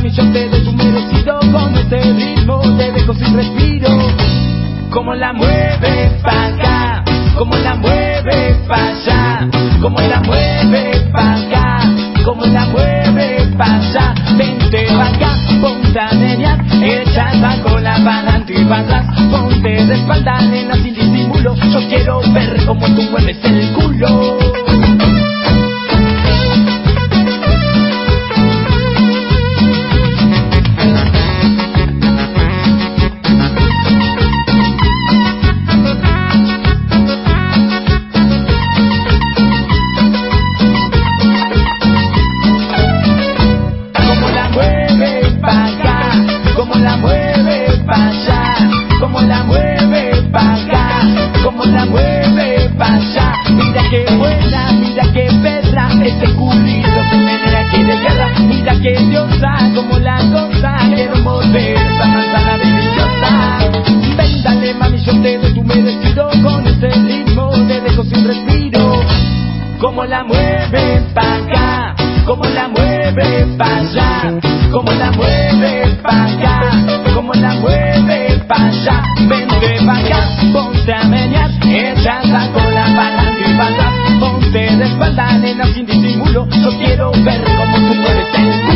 mami, yo te doy tu merecido. Con este ritmo te dejo sin respiro. Como la mueves pa' acá, como la mueves pa' allá, como la mueves pa' acá, como la mueves pa' allá. Vente pa' acá, ponte a menear, echa la cola para adelante y para atrás. Ponte de espalda, nena, sin disimulo. Yo quiero ver cómo tú mueves el culo. Que diosa, como la cosa, quiero morder esa manzana deliciosa. Ven, dale mami, yo te doy tu merecido. Con ese ritmo te dejo sin respiro. Como la mueves pa' acá, como la mueves pa' allá, como la mueves pa' acá, como la mueves pa' allá. Vente pa' acá, ponte a menear, echa la cola para adelante y para atrás. Ponte de espalda, nena, sin disimulo. Yo quiero ver cómo tú mueves el